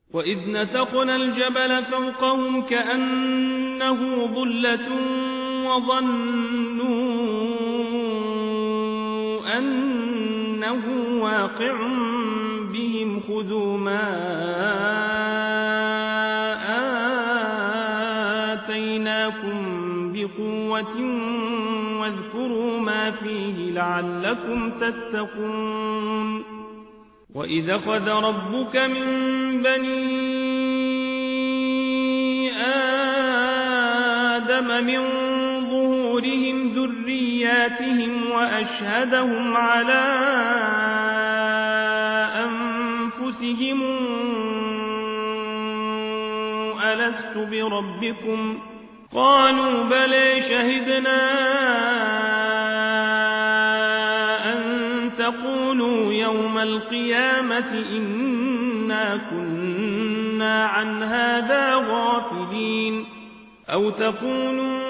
وإذ نتقنا الجبل فوقهم كأنه ظلة وظنوا أنه واقع بهم خذوا ما آتيناكم بقوة واذكروا ما فيه لعلكم تتقون وإذا أخذ ربك من بني آدم من ظهورهم ذرياتهم وأشهدهم على أنفسهم ألست بربكم قالوا بلى شهدنا أن تقولوا يوم القيامة إنا كنا عن هذا غافلين أو تقولوا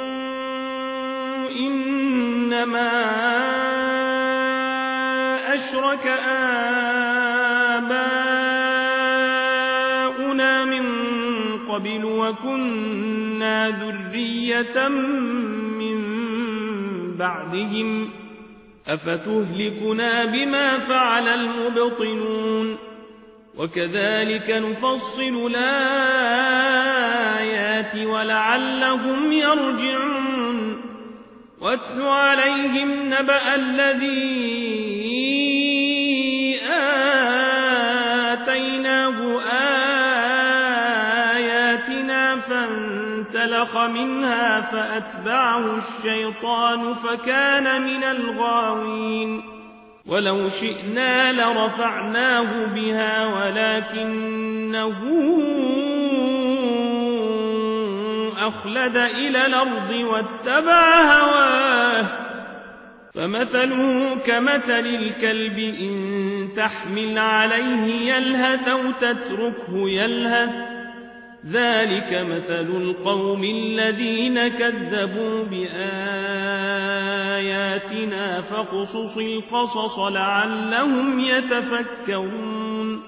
إنما أشرك آباؤنا من قبل وكنا ذرية من بعدهم أفتهلكنا بما فعل المبطلون وكذلك نفصل الآيات ولعلهم يرجعون واتل عليهم نبأ الذي آتيناه آياتنا فانسلخ منها فأتبعه الشيطان فكان من الغاوين ولو شئنا لرفعناه بها ولكنه أخلد إلى الأرض واتبع هواه فمثله كمثل الكلب إن تحمل عليه يلهث أو تتركه يلهث ذلك مثل القوم الذين كذبوا بآياتنا فاقصص القصص لعلهم يتفكرون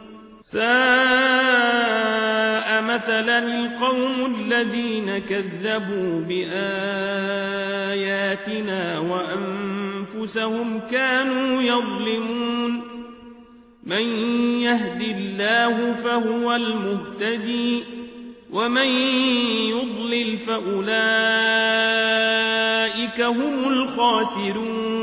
ساء مثلا القوم الذين كذبوا بآياتنا وأنفسهم كانوا يظلمون من يهد الله فهو المهتدي ومن يضلل فأولئك هم الخاسرون